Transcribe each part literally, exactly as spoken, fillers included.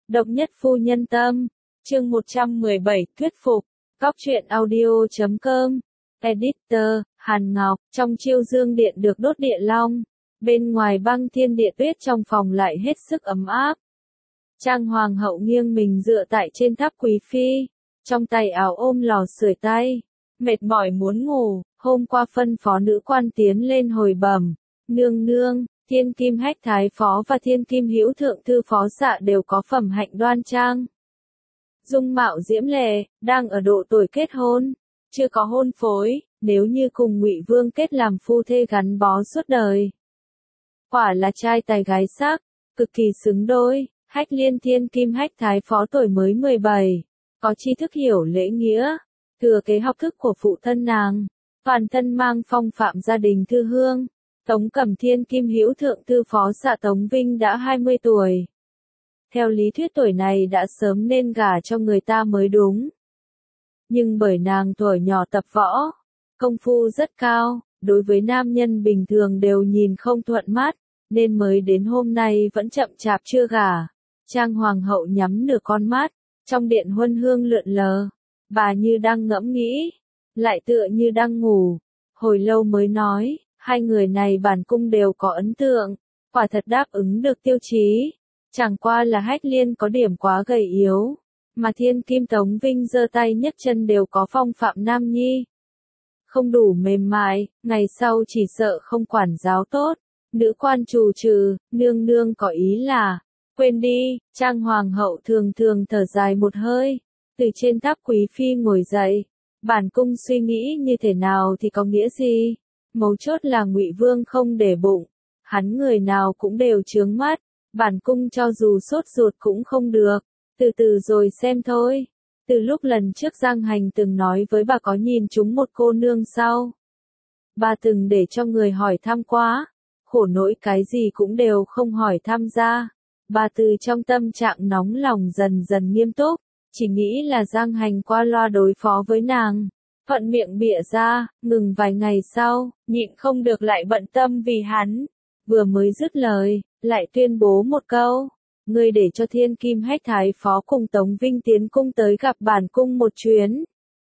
Độc nhất phu nhân tâm, chương một trăm mười bảy, thuyết phục, góc truyện audio chấm com, editor, Hàn Ngọc, trong chiêu dương điện được đốt địa long, bên ngoài băng thiên địa tuyết trong phòng lại hết sức ấm áp. Trang hoàng hậu nghiêng mình dựa tại trên tháp quý phi, trong tay áo ôm lò sưởi tay, mệt mỏi muốn ngủ, hôm qua phân phó nữ quan tiến lên hồi bẩm, nương nương. Thiên kim hách thái phó và thiên kim hữu thượng thư phó dạ đều có phẩm hạnh đoan trang. Dung mạo diễm lệ, đang ở độ tuổi kết hôn, chưa có hôn phối, nếu như cùng Ngụy Vương kết làm phu thê gắn bó suốt đời. Quả là trai tài gái sắc, cực kỳ xứng đôi, hách liên thiên kim hách thái phó tuổi mới mười bảy, có tri thức hiểu lễ nghĩa, thừa kế học thức của phụ thân nàng, toàn thân mang phong phạm gia đình thư hương. Tống Cẩm Thiên kim hữu thượng thư phó dạ Tống Vinh đã hai mươi tuổi. Theo lý thuyết tuổi này đã sớm nên gả cho người ta mới đúng. Nhưng bởi nàng tuổi nhỏ tập võ, công phu rất cao, đối với nam nhân bình thường đều nhìn không thuận mắt, nên mới đến hôm nay vẫn chậm chạp chưa gả. Trang hoàng hậu nhắm nửa con mắt, trong điện huân hương lượn lờ, bà như đang ngẫm nghĩ, lại tựa như đang ngủ, hồi lâu mới nói. Hai người này bản cung đều có ấn tượng, quả thật đáp ứng được tiêu chí. Chẳng qua là hách liên có điểm quá gầy yếu, mà thiên kim Tống Vinh giơ tay nhấc chân đều có phong phạm nam nhi. Không đủ mềm mại, ngày sau chỉ sợ không quản giáo tốt. Nữ quan trù trừ, nương nương có ý là, quên đi, Trang hoàng hậu thường thường thở dài một hơi, từ trên tháp quý phi ngồi dậy. Bản cung suy nghĩ như thế nào thì có nghĩa gì? Mấu chốt là Ngụy Vương không để bụng, hắn người nào cũng đều chướng mắt, bản cung cho dù sốt ruột cũng không được, từ từ rồi xem thôi. Từ lúc lần trước Giang Hành từng nói với bà có nhìn chúng một cô nương sau, bà từng để cho người hỏi thăm quá, khổ nỗi cái gì cũng đều không hỏi thăm ra. Bà từ trong tâm trạng nóng lòng dần dần nghiêm túc, chỉ nghĩ là Giang Hành qua loa đối phó với nàng. Thuận miệng bịa ra, ngừng vài ngày sau, nhịn không được lại bận tâm vì hắn. Vừa mới dứt lời, lại tuyên bố một câu. Ngươi để cho thiên kim hách thái phó cùng Tống Vinh tiến cung tới gặp bản cung một chuyến.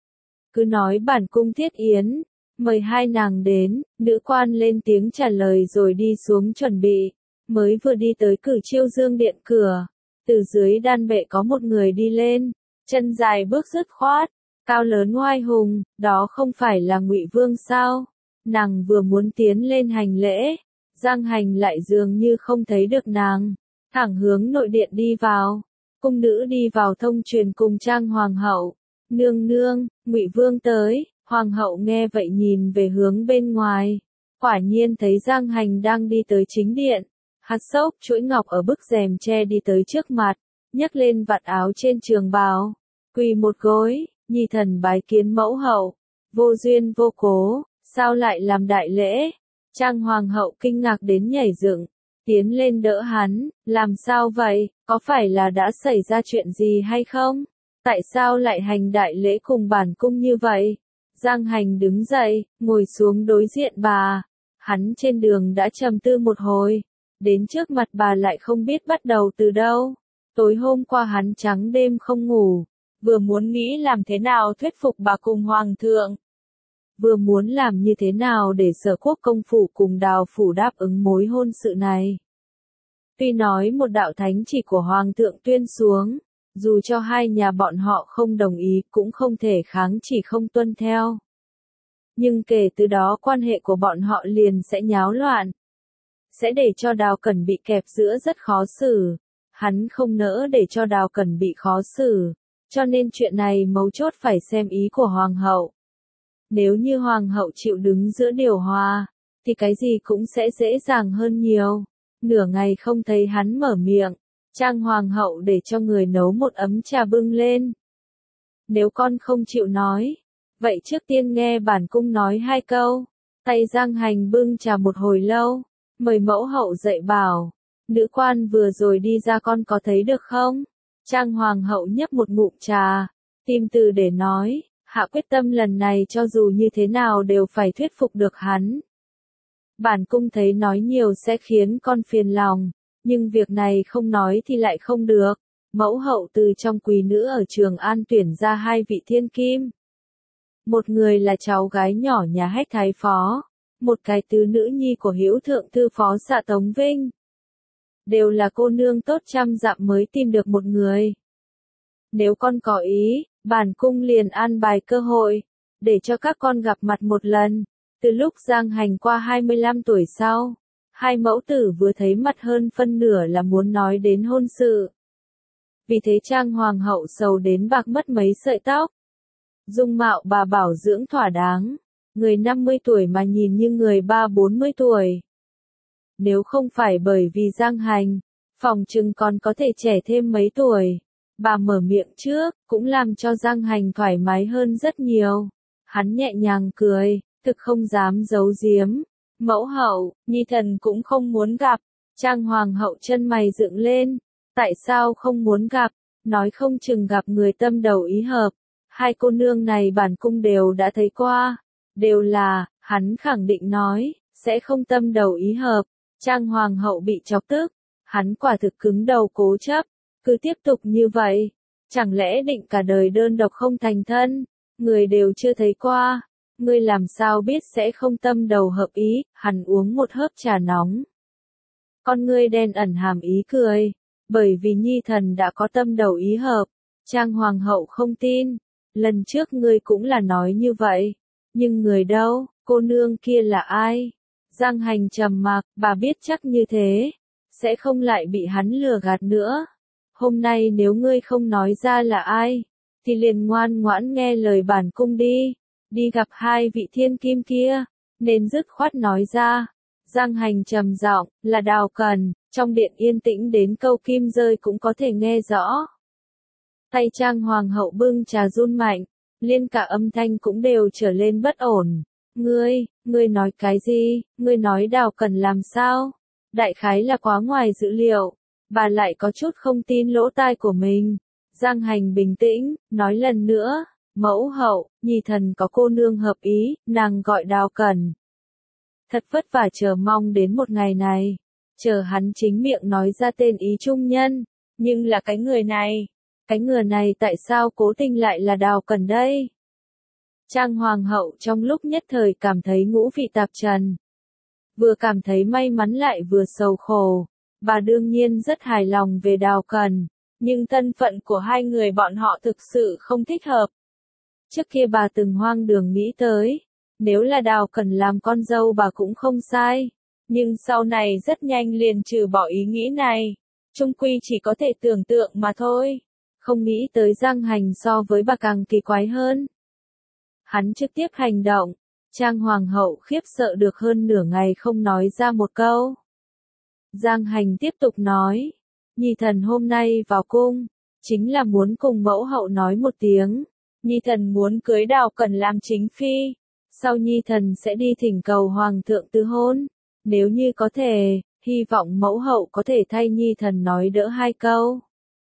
Cứ nói bản cung thiết yến, mời hai nàng đến, nữ quan lên tiếng trả lời rồi đi xuống chuẩn bị. Mới vừa đi tới cử chiêu dương điện cửa, từ dưới đan bệ có một người đi lên, chân dài bước dứt khoát. Cao lớn oai hùng, đó không phải là Ngụy Vương sao? Nàng vừa muốn tiến lên hành lễ, Giang Hành lại dường như không thấy được nàng, thẳng hướng nội điện đi vào. Cung nữ đi vào thông truyền cùng Trang hoàng hậu, nương nương, Ngụy Vương tới. Hoàng hậu nghe vậy nhìn về hướng bên ngoài, quả nhiên thấy Giang Hành đang đi tới chính điện, hạt xốc chuỗi ngọc ở bức rèm tre đi tới trước mặt, nhấc lên vạt áo trên trường bào, quỳ một gối. Nhi thần bái kiến mẫu hậu, vô duyên vô cố, sao lại làm đại lễ? Trang hoàng hậu kinh ngạc đến nhảy dựng, tiến lên đỡ hắn, làm sao vậy, có phải là đã xảy ra chuyện gì hay không? Tại sao lại hành đại lễ cùng bản cung như vậy? Giang Hành đứng dậy, ngồi xuống đối diện bà, hắn trên đường đã trầm tư một hồi, đến trước mặt bà lại không biết bắt đầu từ đâu. Tối hôm qua hắn trắng đêm không ngủ. Vừa muốn nghĩ làm thế nào thuyết phục bà cùng hoàng thượng. Vừa muốn làm như thế nào để Sở Quốc công phủ cùng Đào phủ đáp ứng mối hôn sự này. Tuy nói một đạo thánh chỉ của hoàng thượng tuyên xuống, dù cho hai nhà bọn họ không đồng ý cũng không thể kháng chỉ không tuân theo. Nhưng kể từ đó quan hệ của bọn họ liền sẽ nháo loạn. Sẽ để cho Đào Cẩn bị kẹp giữa rất khó xử. Hắn không nỡ để cho Đào Cẩn bị khó xử. Cho nên chuyện này mấu chốt phải xem ý của hoàng hậu. Nếu như hoàng hậu chịu đứng giữa điều hòa, thì cái gì cũng sẽ dễ dàng hơn nhiều. Nửa ngày không thấy hắn mở miệng, Trang hoàng hậu để cho người nấu một ấm trà bưng lên. Nếu con không chịu nói, vậy trước tiên nghe bản cung nói hai câu. Tay Giang Hành bưng trà một hồi lâu, mời mẫu hậu dậy bảo. Nữ quan vừa rồi đi ra con có thấy được không? Trang hoàng hậu nhấp một ngụm trà, tìm từ để nói, hạ quyết tâm lần này cho dù như thế nào đều phải thuyết phục được hắn. Bản cung thấy nói nhiều sẽ khiến con phiền lòng, nhưng việc này không nói thì lại không được. Mẫu hậu từ trong quý nữ ở Trường An tuyển ra hai vị thiên kim. Một người là cháu gái nhỏ nhà Hách Thái Phó, một cái tứ nữ nhi của Hữu Thượng Thư Phó Dạ Tống Vinh. Đều là cô nương tốt trăm dặm mới tìm được một người. Nếu con có ý, bản cung liền an bài cơ hội, để cho các con gặp mặt một lần. Từ lúc Giang Hành qua hai mươi lăm tuổi sau, hai mẫu tử vừa thấy mặt hơn phân nửa là muốn nói đến hôn sự. Vì thế Trang Hoàng hậu sầu đến bạc mất mấy sợi tóc. Dung mạo bà bảo dưỡng thỏa đáng, người năm mươi tuổi mà nhìn như người ba bốn mươi tuổi. Nếu không phải bởi vì Giang Hành, phòng chừng còn có thể trẻ thêm mấy tuổi. Bà mở miệng trước, cũng làm cho Giang Hành thoải mái hơn rất nhiều. Hắn nhẹ nhàng cười, thực không dám giấu giếm. Mẫu hậu, nhi thần cũng không muốn gặp. Trang Hoàng hậu chân mày dựng lên. Tại sao không muốn gặp? Nói không chừng gặp người tâm đầu ý hợp. Hai cô nương này bản cung đều đã thấy qua. Đều là, hắn khẳng định nói, sẽ không tâm đầu ý hợp. Trang Hoàng hậu bị chọc tức. Hắn quả thực cứng đầu cố chấp. Cứ tiếp tục như vậy. Chẳng lẽ định cả đời đơn độc không thành thân? Người đều chưa thấy qua. Ngươi làm sao biết sẽ không tâm đầu hợp ý? Hắn uống một hớp trà nóng. Con ngươi đen ẩn hàm ý cười. Bởi vì nhi thần đã có tâm đầu ý hợp. Trang Hoàng hậu không tin. Lần trước ngươi cũng là nói như vậy. Nhưng người đâu, cô nương kia là ai? Giang Hành trầm mặc, bà biết chắc như thế. Sẽ không lại bị hắn lừa gạt nữa. Hôm nay nếu ngươi không nói ra là ai, thì liền ngoan ngoãn nghe lời bản cung đi. Đi gặp hai vị thiên kim kia. Nên dứt khoát nói ra. Giang Hành trầm giọng, là Đào Cần. Trong điện yên tĩnh đến câu kim rơi cũng có thể nghe rõ. Tay Trang Hoàng hậu bưng trà run mạnh. Liên cả âm thanh cũng đều trở lên bất ổn. Ngươi, ngươi nói cái gì? Ngươi nói Đào Cần làm sao? Đại khái là quá ngoài dữ liệu. Bà lại có chút không tin lỗ tai của mình. Giang Hành bình tĩnh, nói lần nữa. Mẫu hậu, nhi thần có cô nương hợp ý, nàng gọi Đào Cần. Thật vất vả chờ mong đến một ngày này. Chờ hắn chính miệng nói ra tên ý trung nhân. Nhưng là cái người này. Cái người này tại sao cố tình lại là Đào Cần đây? Trang Hoàng hậu trong lúc nhất thời cảm thấy ngũ vị tạp trần. Vừa cảm thấy may mắn lại vừa sầu khổ. Bà đương nhiên rất hài lòng về Đào Cần. Nhưng thân phận của hai người bọn họ thực sự không thích hợp. Trước kia bà từng hoang đường nghĩ tới. Nếu là Đào Cần làm con dâu bà cũng không sai. Nhưng sau này rất nhanh liền trừ bỏ ý nghĩ này. Chung quy chỉ có thể tưởng tượng mà thôi. Không nghĩ tới Giang Hành so với bà càng kỳ quái hơn. Hắn trực tiếp hành động. Trang Hoàng hậu khiếp sợ được hơn nửa ngày không nói ra một câu. Giang Hành tiếp tục nói. Nhi thần hôm nay vào cung. Chính là muốn cùng mẫu hậu nói một tiếng. Nhi thần muốn cưới Đào Cần làm chính phi. Sau Nhi thần sẽ đi thỉnh cầu Hoàng thượng tứ hôn. Nếu như có thể, hy vọng mẫu hậu có thể thay Nhi thần nói đỡ hai câu.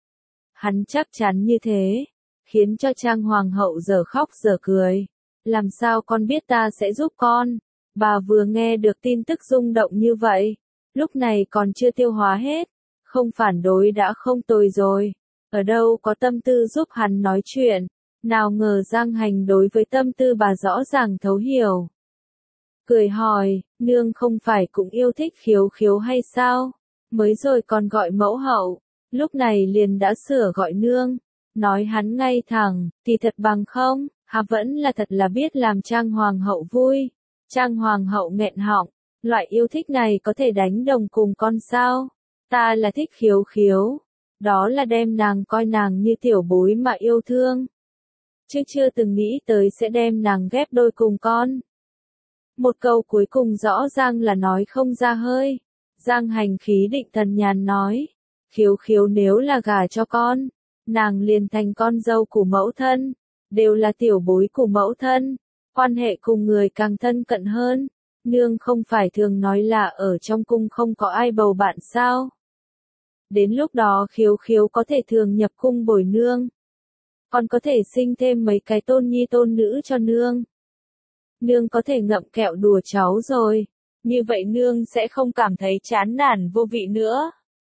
Hắn chắc chắn như thế. Khiến cho Trang Hoàng hậu giờ khóc giờ cười. Làm sao con biết ta sẽ giúp con? Bà vừa nghe được tin tức rung động như vậy. Lúc này còn chưa tiêu hóa hết. Không phản đối đã không tồi rồi. Ở đâu có tâm tư giúp hắn nói chuyện. Nào ngờ Giang Hành đối với tâm tư bà rõ ràng thấu hiểu. Cười hỏi, nương không phải cũng yêu thích Khiếu Khiếu hay sao? Mới rồi còn gọi mẫu hậu. Lúc này liền đã sửa gọi nương. Nói hắn ngay thẳng, thì thật bằng không? Hà vẫn là thật là biết làm Trang Hoàng hậu vui. Trang Hoàng hậu nghẹn họng. Loại yêu thích này có thể đánh đồng cùng con sao? Ta là thích Khiếu Khiếu. Đó là đem nàng coi nàng như tiểu bối mà yêu thương. Chứ chưa từng nghĩ tới sẽ đem nàng ghép đôi cùng con. Một câu cuối cùng rõ ràng là nói không ra hơi. Giang Hành khí định thần nhàn nói. Khiếu Khiếu nếu là gả cho con. Nàng liền thành con dâu của mẫu thân. Đều là tiểu bối của mẫu thân. Quan hệ cùng người càng thân cận hơn. Nương không phải thường nói là ở trong cung không có ai bầu bạn sao? Đến lúc đó Khiếu Khiếu có thể thường nhập cung bồi nương. Còn có thể sinh thêm mấy cái tôn nhi tôn nữ cho nương. Nương có thể ngậm kẹo đùa cháu rồi. Như vậy nương sẽ không cảm thấy chán nản vô vị nữa.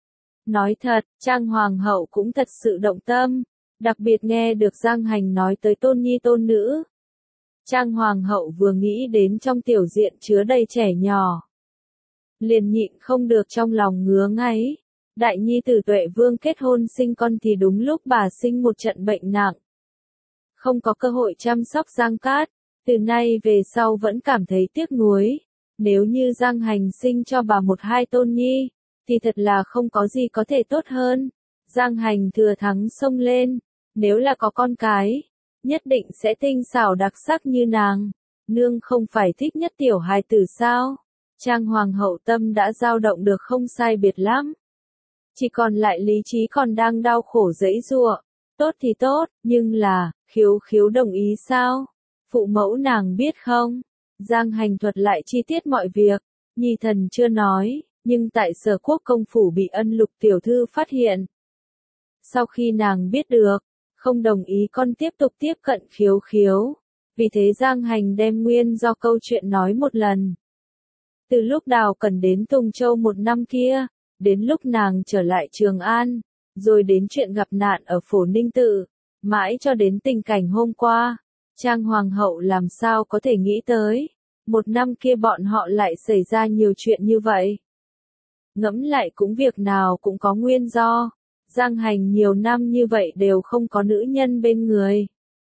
Nói thật, Trang Hoàng hậu cũng thật sự động tâm, đặc biệt nghe được Giang Hành nói tới tôn nhi tôn nữ. Trang Hoàng hậu vừa nghĩ đến trong tiểu diện chứa đầy trẻ nhỏ, liền nhịn không được trong lòng ngứa ngáy. Đại nhi tử Tuệ Vương kết hôn sinh con thì đúng lúc bà sinh một trận bệnh nặng. Không có cơ hội chăm sóc Giang Cát, từ nay về sau vẫn cảm thấy tiếc nuối. Nếu như Giang Hành sinh cho bà một hai tôn nhi, thì thật là không có gì có thể tốt hơn. Giang Hành thừa thắng xông lên, nếu là có con cái, nhất định sẽ tinh xảo đặc sắc như nàng. Nương không phải thích nhất tiểu hài tử sao? Trang Hoàng hậu tâm đã dao động được không sai biệt lắm. Chỉ còn lại lý trí còn đang đau khổ giãy giụa. Tốt thì tốt, nhưng là, Khiếu Khiếu đồng ý sao? Phụ mẫu nàng biết không? Giang Hành thuật lại chi tiết mọi việc. Nhi thần chưa nói, nhưng tại Sở Quốc công phủ bị Ân Lục tiểu thư phát hiện. Sau khi nàng biết được, không đồng ý con tiếp tục tiếp cận Khiếu Khiếu. Vì thế Giang Hành đem nguyên do câu chuyện nói một lần. Từ lúc Đào Cẩn đến Tùng Châu một năm kia, đến lúc nàng trở lại Trường An, rồi đến chuyện gặp nạn ở Phổ Ninh Tự, mãi cho đến tình cảnh hôm qua, Trang Hoàng hậu làm sao có thể nghĩ tới, một năm kia bọn họ lại xảy ra nhiều chuyện như vậy. Ngẫm lại cũng việc nào cũng có nguyên do, Giang Hành nhiều năm như vậy đều không có nữ nhân bên người.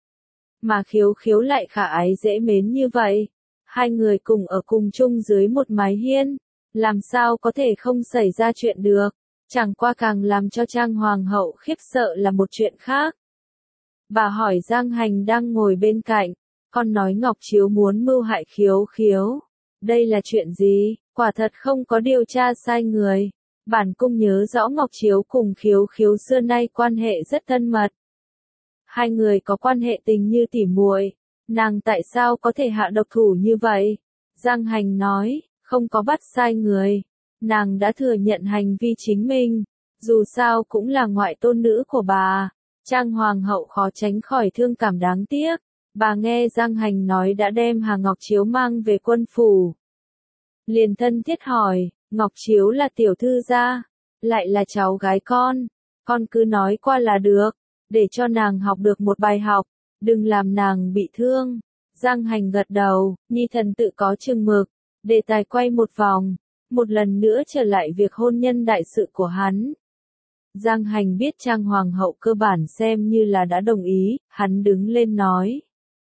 Mà Khiếu Khiếu lại khả ái dễ mến như vậy, hai người cùng ở cùng chung dưới một mái hiên, làm sao có thể không xảy ra chuyện được. Chẳng qua càng làm cho Trang Hoàng hậu khiếp sợ là một chuyện khác. Bà hỏi Giang Hành đang ngồi bên cạnh, con nói Ngọc Chiếu muốn mưu hại Khiếu Khiếu. Đây là chuyện gì? Quả thật không có điều tra sai người. Bản cung nhớ rõ Ngọc Chiếu cùng Khiếu Khiếu xưa nay quan hệ rất thân mật. Hai người có quan hệ tình như tỉ muội, nàng tại sao có thể hạ độc thủ như vậy? Giang Hành nói, không có bắt sai người. Nàng đã thừa nhận hành vi chính mình, dù sao cũng là ngoại tôn nữ của bà. Trang Hoàng hậu khó tránh khỏi thương cảm đáng tiếc. Bà nghe Giang Hành nói đã đem Hà Ngọc Chiếu mang về quân phủ. Liền thân thiết hỏi, Ngọc Chiếu là tiểu thư gia, lại là cháu gái con, con cứ nói qua là được, để cho nàng học được một bài học, đừng làm nàng bị thương. Giang Hành gật đầu, nhi thần tự có chừng mực, đề tài quay một vòng, một lần nữa trở lại việc hôn nhân đại sự của hắn. Giang Hành biết Trang Hoàng hậu cơ bản xem như là đã đồng ý, hắn đứng lên nói.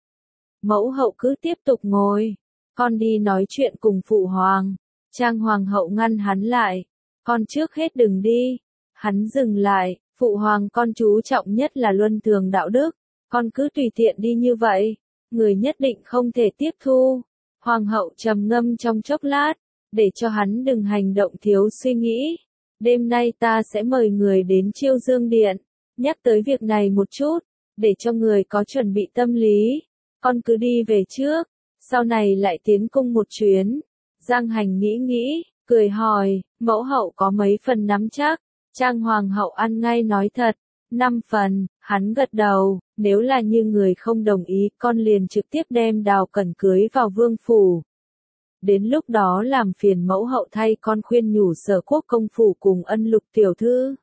Mẫu hậu cứ tiếp tục ngồi, con đi nói chuyện cùng phụ hoàng. Trang Hoàng hậu ngăn hắn lại, con trước hết đừng đi. Hắn dừng lại, phụ hoàng con chú trọng nhất là luân thường đạo đức, con cứ tùy tiện đi như vậy, người nhất định không thể tiếp thu. Hoàng hậu trầm ngâm trong chốc lát, để cho hắn đừng hành động thiếu suy nghĩ. Đêm nay ta sẽ mời người đến Chiêu Dương Điện, nhắc tới việc này một chút, để cho người có chuẩn bị tâm lý. Con cứ đi về trước, sau này lại tiến cung một chuyến. Giang Hành nghĩ nghĩ, cười hỏi, mẫu hậu có mấy phần nắm chắc? Trang Hoàng hậu ăn ngay nói thật, năm phần. Hắn gật đầu, nếu là như người không đồng ý, con liền trực tiếp đem Đào Cẩn cưới vào vương phủ. Đến lúc đó làm phiền mẫu hậu thay con khuyên nhủ Sở Quốc công phủ cùng Ân Lục tiểu thư,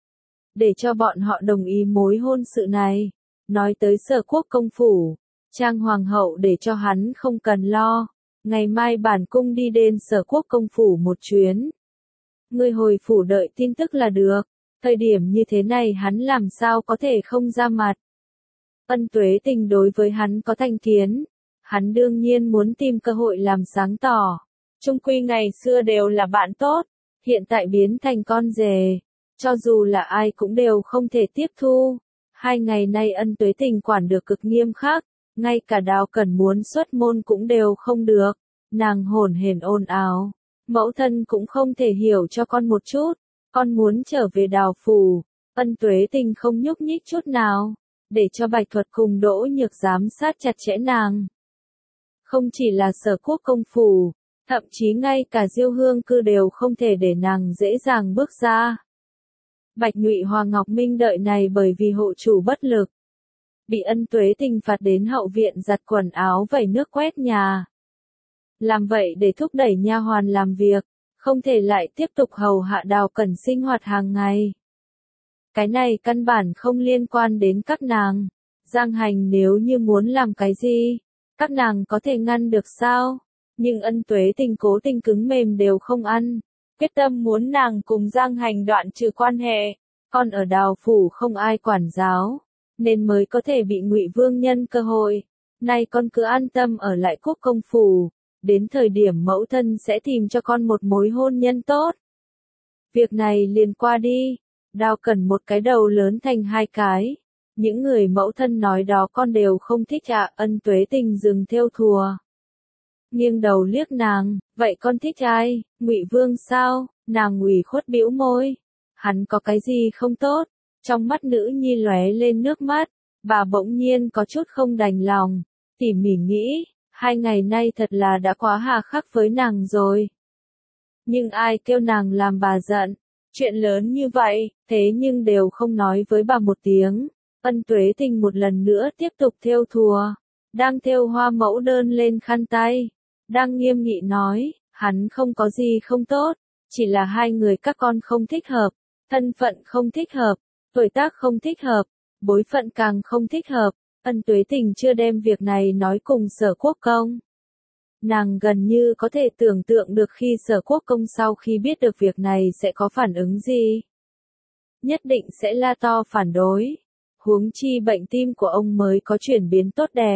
để cho bọn họ đồng ý mối hôn sự này. Nói tới Sở Quốc công phủ, Trang Hoàng hậu để cho hắn không cần lo, ngày mai bản cung đi đến Sở Quốc công phủ một chuyến. Ngươi hồi phủ đợi tin tức là được, thời điểm như thế này hắn làm sao có thể không ra mặt. Ân Tuế Tình đối với hắn có thành kiến, hắn đương nhiên muốn tìm cơ hội làm sáng tỏ. Chung quy ngày xưa đều là bạn tốt, hiện tại biến thành con rể, cho dù là ai cũng đều không thể tiếp thu. Hai ngày nay Ân Tuế Tình quản được cực nghiêm khắc, ngay cả Đào Cẩn muốn xuất môn cũng đều không được. Nàng hổn hển ồn ào, mẫu thân cũng không thể hiểu cho con một chút, con muốn trở về Đào phủ. Ân Tuế Tình không nhúc nhích chút nào, để cho Bạch Thuật cùng Đỗ Nhược giám sát chặt chẽ nàng. Không chỉ là Sở Quốc công phủ, thậm chí ngay cả Diêu Hương cư đều không thể để nàng dễ dàng bước ra. Bạch Nhụy Hoàng Ngọc Minh đợi này bởi vì hộ chủ bất lực, bị Ân Tuế Tình phạt đến hậu viện giặt quần áo vẩy nước quét nhà. Làm vậy để thúc đẩy nha hoàn làm việc, không thể lại tiếp tục hầu hạ Đào Cẩn sinh hoạt hàng ngày. Cái này căn bản không liên quan đến các nàng. Giang Hành nếu như muốn làm cái gì, các nàng có thể ngăn được sao? Nhưng Ân Tuế Tình cố tình cứng mềm đều không ăn, quyết tâm muốn nàng cùng Giang Hành đoạn trừ quan hệ. Còn ở Đào phủ không ai quản giáo, nên mới có thể bị Ngụy Vương nhân cơ hội. Nay con cứ an tâm ở lại Quốc công phủ, đến thời điểm mẫu thân sẽ tìm cho con một mối hôn nhân tốt. Việc này liền qua đi, Đào Cẩn một cái đầu lớn thành hai cái. Những người mẫu thân nói đó con đều không thích ạ. Ân Tuế Tình dừng theo thùa, nghiêng đầu liếc nàng, vậy con thích ai? Ngụy Vương sao? Nàng ủy khuất bĩu môi. Hắn có cái gì không tốt? Trong mắt nữ nhi lóe lên nước mắt, bà bỗng nhiên có chút không đành lòng, tỉ mỉ nghĩ, hai ngày nay thật là đã quá hà khắc với nàng rồi. Nhưng ai kêu nàng làm bà giận, chuyện lớn như vậy, thế nhưng đều không nói với bà một tiếng. Ân Tuế Tình một lần nữa tiếp tục thêu thùa, đang thêu hoa mẫu đơn lên khăn tay, đang nghiêm nghị nói, hắn không có gì không tốt, chỉ là hai người các con không thích hợp, thân phận không thích hợp, tuổi tác không thích hợp, bối phận càng không thích hợp. Ân Tuế Tình chưa đem việc này nói cùng Sở Quốc Công. Nàng gần như có thể tưởng tượng được khi Sở Quốc Công sau khi biết được việc này sẽ có phản ứng gì. Nhất định sẽ la to phản đối. Huống chi bệnh tim của ông mới có chuyển biến tốt đẹp.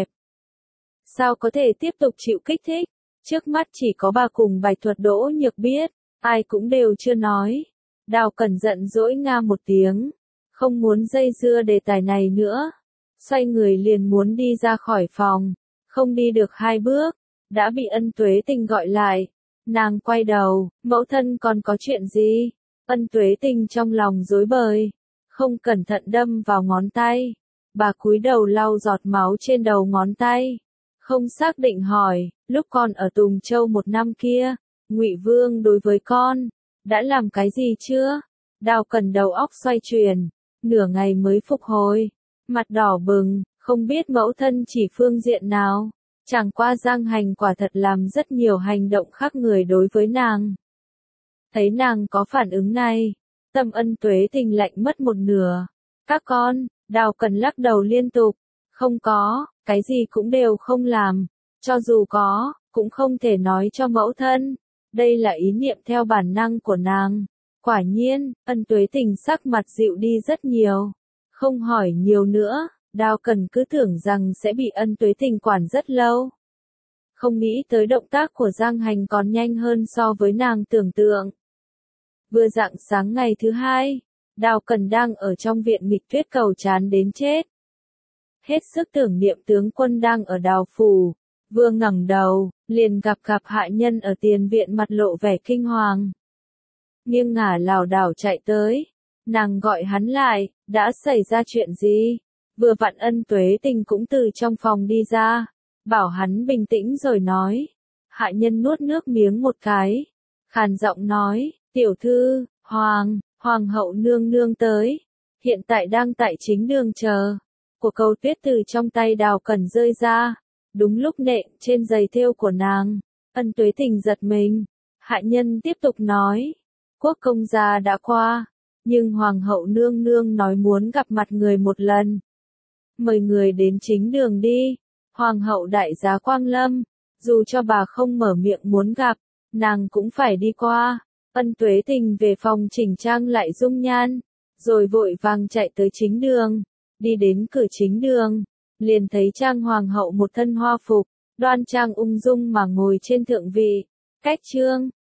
Sao có thể tiếp tục chịu kích thích? Trước mắt chỉ có bà cùng Bạch Thuật Đỗ Nhược biết, ai cũng đều chưa nói. Đào Cẩn giận dỗi nga một tiếng, không muốn dây dưa đề tài này nữa. Xoay người liền muốn đi ra khỏi phòng, không đi được hai bước, đã bị Ân Tuế Tình gọi lại. Nàng quay đầu, mẫu thân còn có chuyện gì? Ân Tuế Tình trong lòng rối bời, không cẩn thận đâm vào ngón tay. Bà cúi đầu lau giọt máu trên đầu ngón tay, không xác định hỏi, lúc con ở Tùng Châu một năm kia, Ngụy Vương đối với con đã làm cái gì chưa? Đào Cẩn đầu óc xoay chuyển, nửa ngày mới phục hồi, mặt đỏ bừng, không biết mẫu thân chỉ phương diện nào. Chẳng qua Giang Hành quả thật làm rất nhiều hành động khác người đối với nàng. Thấy nàng có phản ứng này, tâm Ân Tuế Tình lạnh mất một nửa. Các con, Đào Cẩn lắc đầu liên tục, không có, cái gì cũng đều không làm, cho dù có, cũng không thể nói cho mẫu thân. Đây là ý niệm theo bản năng của nàng. Quả nhiên, Ân Tuế Tình sắc mặt dịu đi rất nhiều, không hỏi nhiều nữa. Đào Cẩn cứ tưởng rằng sẽ bị Ân Tuế Tình quản rất lâu. Không nghĩ tới động tác của Giang Hành còn nhanh hơn so với nàng tưởng tượng. Vừa rạng sáng ngày thứ hai, Đào Cẩn đang ở trong viện nghịch tuyết cầu chán đến chết. Hết sức tưởng niệm tướng quân đang ở Đào phủ, vừa ngẩng đầu, liền gặp gặp hạ nhân ở tiền viện mặt lộ vẻ kinh hoàng. Nghiêng ngả lảo đảo chạy tới, nàng gọi hắn lại, đã xảy ra chuyện gì? Vừa vặn Ân Tuế Tình cũng từ trong phòng đi ra, bảo hắn bình tĩnh rồi nói. Hạ nhân nuốt nước miếng một cái, khàn giọng nói, tiểu thư, hoàng, hoàng hậu nương nương tới, hiện tại đang tại chính đường chờ. Của câu tuyết từ trong tay Đào Cẩn rơi ra, đúng lúc nện trên giày thêu của nàng. Ân Tuế Tình giật mình, hạ nhân tiếp tục nói, quốc công gia đã qua, nhưng hoàng hậu nương nương nói muốn gặp mặt người một lần. Mời người đến chính đường đi, hoàng hậu đại giá quang lâm, dù cho bà không mở miệng muốn gặp, nàng cũng phải đi qua. Ân Tuế Tình về phòng chỉnh trang lại dung nhan, rồi vội vàng chạy tới chính đường, đi đến cửa chính đường, liền thấy Trang hoàng hậu một thân hoa phục, đoan trang ung dung mà ngồi trên thượng vị. Cách chương